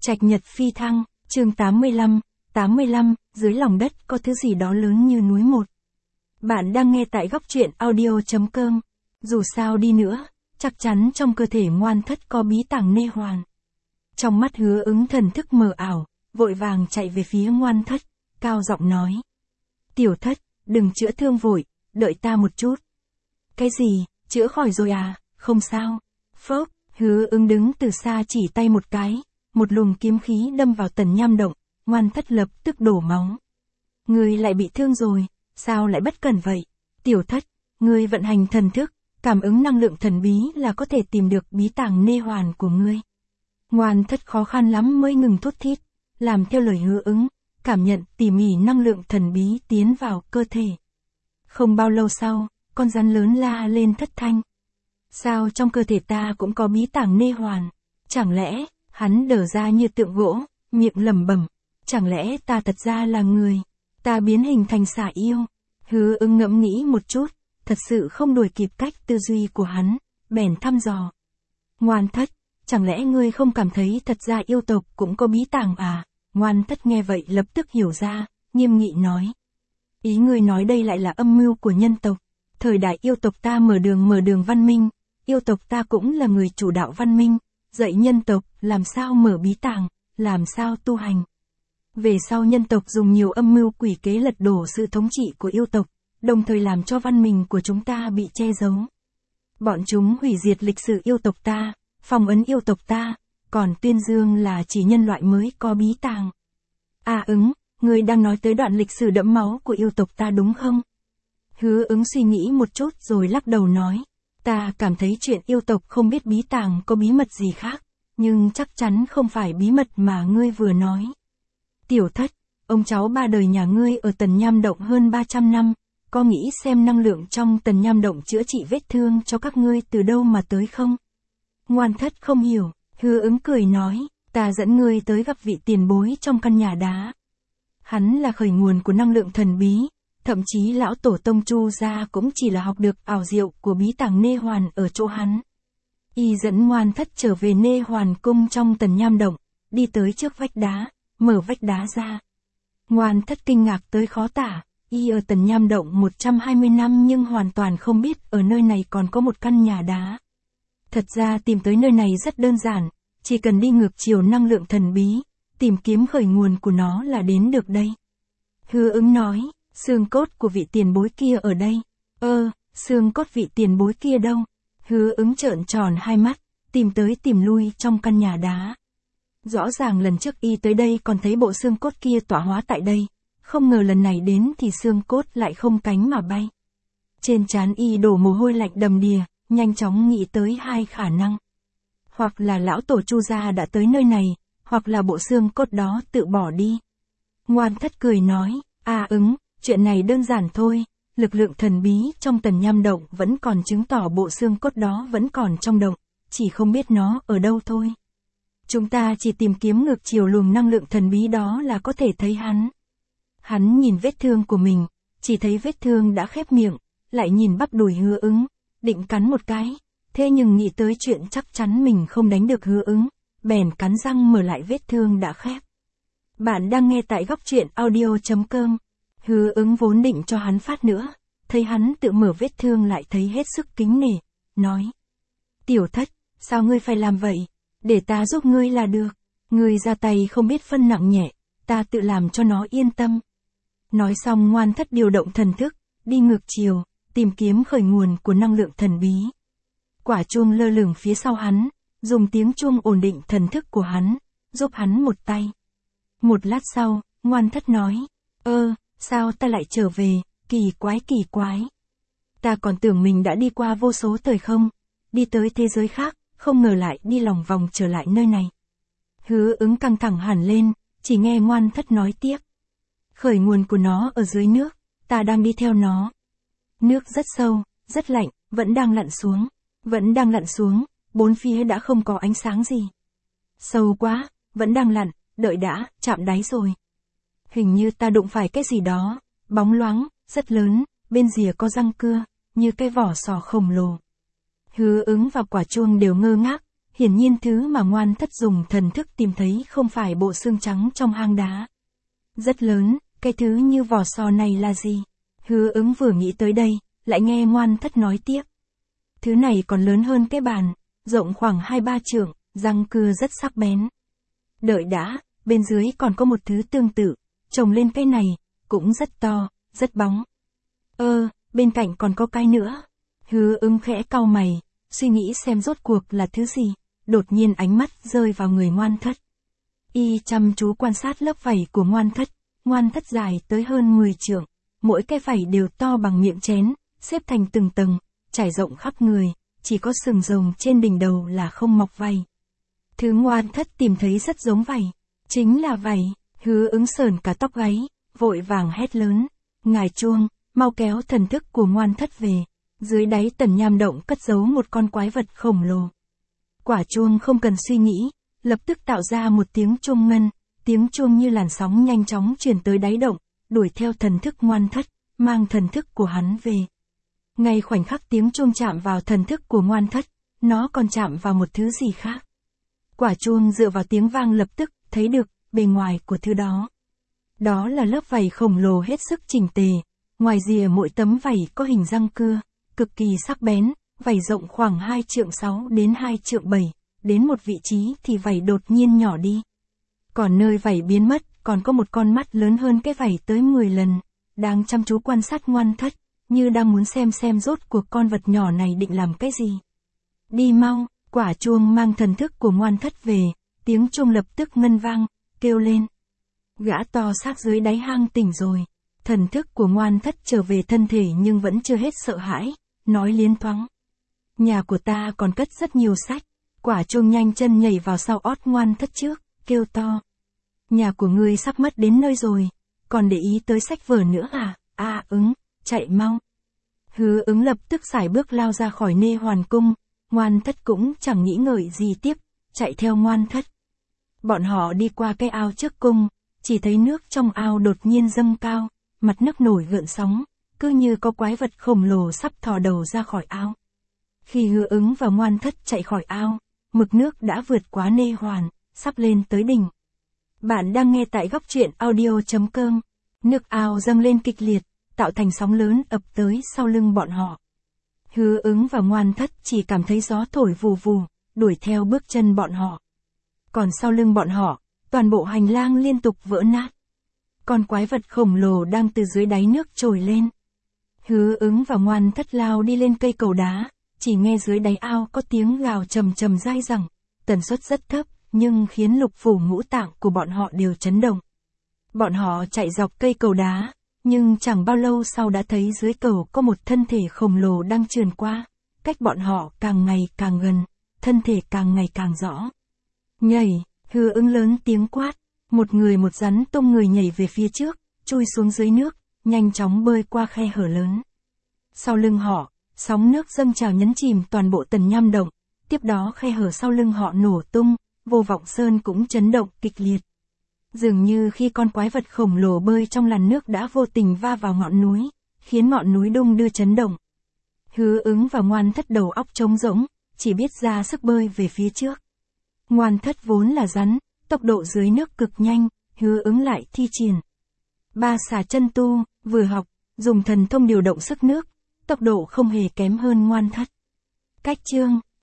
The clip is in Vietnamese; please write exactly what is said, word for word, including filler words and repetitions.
Trạch nhật phi thăng, chương tám mươi lăm, tám mươi lăm, dưới lòng đất có thứ gì đó lớn như núi một. Bạn đang nghe tại góc truyện audio chấm com. Dù sao đi nữa, chắc chắn trong cơ thể Ngoan Thất có bí tàng Nê Hoàn. Trong mắt Hứa Ứng thần thức mờ ảo, vội vàng chạy về phía Ngoan Thất, cao giọng nói. Tiểu Thất, đừng chữa thương vội, đợi ta một chút. Cái gì, chữa khỏi rồi à, không sao. Phốc, Hứa Ứng đứng từ xa chỉ tay một cái, một luồng kiếm khí đâm vào Tần Nham Động, Ngoan Thất lập tức đổ máu. Ngươi lại bị thương rồi, sao lại bất cẩn vậy? Tiểu Thất, ngươi vận hành thần thức, cảm ứng năng lượng thần bí là có thể tìm được bí tàng Nê Hoàn của ngươi. Ngoan Thất khó khăn lắm mới ngừng thốt thít, làm theo lời Hứa Ứng, cảm nhận tỉ mỉ năng lượng thần bí tiến vào cơ thể. Không bao lâu sau, con rắn lớn la lên thất thanh. Sao trong cơ thể ta cũng có bí tàng Nê Hoàn? Chẳng lẽ, hắn đờ ra như tượng gỗ, miệng lẩm bẩm, chẳng lẽ ta thật ra là người? Ta biến hình thành xà yêu. Hứa Ứng ngẫm nghĩ một chút, thật sự không đuổi kịp cách tư duy của hắn, bèn thăm dò. Ngoan Thất, chẳng lẽ ngươi không cảm thấy thật ra yêu tộc cũng có bí tàng à? Ngoan Thất nghe vậy lập tức hiểu ra, nghiêm nghị nói. Ý ngươi nói đây lại là âm mưu của nhân tộc. Thời đại yêu tộc ta mở đường mở đường văn minh, yêu tộc ta cũng là người chủ đạo văn minh, dạy nhân tộc làm sao mở bí tàng, làm sao tu hành. Về sau nhân tộc dùng nhiều âm mưu quỷ kế lật đổ sự thống trị của yêu tộc, đồng thời làm cho văn minh của chúng ta bị che giấu. Bọn chúng hủy diệt lịch sử yêu tộc ta, phong ấn yêu tộc ta, còn tuyên dương là chỉ nhân loại mới có bí tàng. À Ứng, ngươi đang nói tới đoạn lịch sử đẫm máu của yêu tộc ta đúng không? Hứa Ứng suy nghĩ một chút rồi lắc đầu nói. Ta cảm thấy chuyện yêu tộc không biết bí tàng có bí mật gì khác, nhưng chắc chắn không phải bí mật mà ngươi vừa nói. Tiểu Thất, ông cháu ba đời nhà ngươi ở Tần Nham Động hơn ba trăm năm, có nghĩ xem năng lượng trong Tần Nham Động chữa trị vết thương cho các ngươi từ đâu mà tới không? Ngoan Thất không hiểu, Hứa Ứng cười nói, ta dẫn ngươi tới gặp vị tiền bối trong căn nhà đá. Hắn là khởi nguồn của năng lượng thần bí, thậm chí lão tổ tông Chu gia cũng chỉ là học được ảo diệu của bí tàng Nê Hoàn ở chỗ hắn. Y dẫn Ngoan Thất trở về Nê Hoàn cung trong Tần Nham Động, đi tới trước vách đá, mở vách đá ra. Ngoan Thất kinh ngạc tới khó tả, y ở Tần Nham Động một trăm hai mươi năm nhưng hoàn toàn không biết ở nơi này còn có một căn nhà đá. Thật ra tìm tới nơi này rất đơn giản, chỉ cần đi ngược chiều năng lượng thần bí, tìm kiếm khởi nguồn của nó là đến được đây. Hứa Ứng nói, xương cốt của vị tiền bối kia ở đây. Ơ, xương cốt vị tiền bối kia đâu? Hứa Ứng trợn tròn hai mắt, tìm tới tìm lui trong căn nhà đá. Rõ ràng lần trước y tới đây còn thấy bộ xương cốt kia tỏa hóa tại đây, không ngờ lần này đến thì xương cốt lại không cánh mà bay. Trên trán y đổ mồ hôi lạnh đầm đìa, nhanh chóng nghĩ tới hai khả năng. Hoặc là lão tổ Chu gia đã tới nơi này, hoặc là bộ xương cốt đó tự bỏ đi. Ngoan Thất cười nói, à Ứng, chuyện này đơn giản thôi, lực lượng thần bí trong Tần Nham Động vẫn còn chứng tỏ bộ xương cốt đó vẫn còn trong động, chỉ không biết nó ở đâu thôi. Chúng ta chỉ tìm kiếm ngược chiều luồng năng lượng thần bí đó là có thể thấy hắn. Hắn nhìn vết thương của mình, chỉ thấy vết thương đã khép miệng, lại nhìn bắp đùi Hứa Ứng, định cắn một cái, thế nhưng nghĩ tới chuyện chắc chắn mình không đánh được Hứa Ứng, bèn cắn răng mở lại vết thương đã khép. Bạn đang nghe tại góc truyện audio chấm com. Hứa Ứng vốn định cho hắn phát nữa, thấy hắn tự mở vết thương lại thấy hết sức kính nể, nói. Tiểu Thất, sao ngươi phải làm vậy? Để ta giúp ngươi là được. Ngươi ra tay không biết phân nặng nhẹ, ta tự làm cho nó yên tâm. Nói xong Ngoan Thất điều động thần thức, đi ngược chiều, tìm kiếm khởi nguồn của năng lượng thần bí. Quả chuông lơ lửng phía sau hắn, dùng tiếng chuông ổn định thần thức của hắn, giúp hắn một tay. Một lát sau, Ngoan Thất nói, ơ, sao ta lại trở về, kỳ quái kỳ quái. Ta còn tưởng mình đã đi qua vô số thời không, đi tới thế giới khác, không ngờ lại đi lòng vòng trở lại nơi này. Hứa Ứng căng thẳng hẳn lên, chỉ nghe Ngoan Thất nói tiếp. Khởi nguồn của nó ở dưới nước, ta đang đi theo nó. Nước rất sâu, rất lạnh, vẫn đang lặn xuống, vẫn đang lặn xuống, bốn phía đã không có ánh sáng gì. Sâu quá, vẫn đang lặn, đợi đã, chạm đáy rồi. Hình như ta đụng phải cái gì đó, bóng loáng, rất lớn, bên rìa có răng cưa, như cái vỏ sò khổng lồ. Hứa Ứng và Quả Chuông đều ngơ ngác, hiển nhiên thứ mà Ngoan Thất dùng thần thức tìm thấy không phải bộ xương trắng trong hang đá. Rất lớn, cái thứ như vỏ sò này là gì? Hứa Ứng vừa nghĩ tới đây, lại nghe Ngoan Thất nói tiếp. Thứ này còn lớn hơn cái bàn, rộng khoảng hai ba trượng, răng cưa rất sắc bén. Đợi đã, bên dưới còn có một thứ tương tự, trồng lên cái này, cũng rất to, rất bóng. Ơ, bên cạnh còn có cái nữa. Hứa Ứng khẽ cau mày, suy nghĩ xem rốt cuộc là thứ gì, đột nhiên ánh mắt rơi vào người Ngoan Thất. Y chăm chú quan sát lớp vảy của Ngoan Thất, Ngoan Thất dài tới hơn mười trượng, mỗi cái vảy đều to bằng miệng chén, xếp thành từng tầng, trải rộng khắp người, chỉ có sừng rồng trên đỉnh đầu là không mọc vảy. Thứ Ngoan Thất tìm thấy rất giống vảy, chính là vảy. Hứa Ứng sờn cả tóc gáy, vội vàng hét lớn, ngài chuông, mau kéo thần thức của Ngoan Thất về. Dưới đáy tần nham động cất giấu một con quái vật khổng lồ. Quả chuông không cần suy nghĩ, lập tức tạo ra một tiếng chuông ngân, tiếng chuông như làn sóng nhanh chóng truyền tới đáy động, đuổi theo thần thức Ngoan Thất, mang thần thức của hắn về. Ngay khoảnh khắc tiếng chuông chạm vào thần thức của Ngoan Thất, nó còn chạm vào một thứ gì khác. Quả chuông dựa vào tiếng vang lập tức thấy được bề ngoài của thứ đó. Đó là lớp vảy khổng lồ hết sức chỉnh tề, ngoài rìa mỗi tấm vảy có hình răng cưa, cực kỳ sắc bén, vảy rộng khoảng hai trượng sáu đến hai trượng bảy, đến một vị trí thì vảy đột nhiên nhỏ đi. Còn nơi vảy biến mất, còn có một con mắt lớn hơn cái vảy tới mười lần, đang chăm chú quan sát Ngoan Thất, như đang muốn xem xem rốt cuộc con vật nhỏ này định làm cái gì. Đi mau, quả chuông mang thần thức của Ngoan Thất về, tiếng chuông lập tức ngân vang, kêu lên. Gã to xác dưới đáy hang tỉnh rồi, thần thức của Ngoan Thất trở về thân thể nhưng vẫn chưa hết sợ hãi, nói liến thoáng. Nhà của ta còn cất rất nhiều sách, quả chuông nhanh chân nhảy vào sau ót Ngoan Thất trước, kêu to. Nhà của ngươi sắp mất đến nơi rồi, còn để ý tới sách vở nữa à, a Ứng, chạy mau. Hứa Ứng lập tức sải bước lao ra khỏi Nê Hoàn Cung, Ngoan Thất cũng chẳng nghĩ ngợi gì tiếp, chạy theo Ngoan Thất. Bọn họ đi qua cái ao trước cung, chỉ thấy nước trong ao đột nhiên dâng cao, mặt nước nổi gợn sóng, cứ như có quái vật khổng lồ sắp thò đầu ra khỏi ao. Khi Hứa Ứng và Ngoan Thất chạy khỏi ao, mực nước đã vượt quá Nê Hoàn, sắp lên tới đỉnh. Bạn đang nghe tại góc truyện audio chấm com. Nước ao dâng lên kịch liệt, tạo thành sóng lớn ập tới sau lưng bọn họ. Hứa Ứng và Ngoan Thất chỉ cảm thấy gió thổi vù vù, đuổi theo bước chân bọn họ. Còn sau lưng bọn họ, toàn bộ hành lang liên tục vỡ nát. Con quái vật khổng lồ đang từ dưới đáy nước trồi lên. Hứa Ứng và Ngoan Thất lao đi lên cây cầu đá, chỉ nghe dưới đáy ao có tiếng gào trầm trầm dai dẳng, tần suất rất thấp, nhưng khiến lục phủ ngũ tạng của bọn họ đều chấn động. Bọn họ chạy dọc cây cầu đá, nhưng chẳng bao lâu sau đã thấy dưới cầu có một thân thể khổng lồ đang trườn qua, cách bọn họ càng ngày càng gần, thân thể càng ngày càng rõ. Nhảy, Hứa Ứng lớn tiếng quát, một người một rắn tung người nhảy về phía trước, chui xuống dưới nước, nhanh chóng bơi qua khe hở lớn. Sau lưng họ, sóng nước dâng trào nhấn chìm toàn bộ tần nham động, tiếp đó khe hở sau lưng họ nổ tung, Vô Vọng Sơn cũng chấn động kịch liệt. Dường như khi con quái vật khổng lồ bơi trong làn nước đã vô tình va vào ngọn núi, khiến ngọn núi đung đưa chấn động. Hứa Ứng và Ngoan Thất đầu óc trống rỗng, chỉ biết ra sức bơi về phía trước. Ngoan Thất vốn là rắn, tốc độ dưới nước cực nhanh, Hứa Ứng lại thi triển ba xà chân tu, vừa học, dùng thần thông điều động sức nước, tốc độ không hề kém hơn Ngoan Thất. Cách chương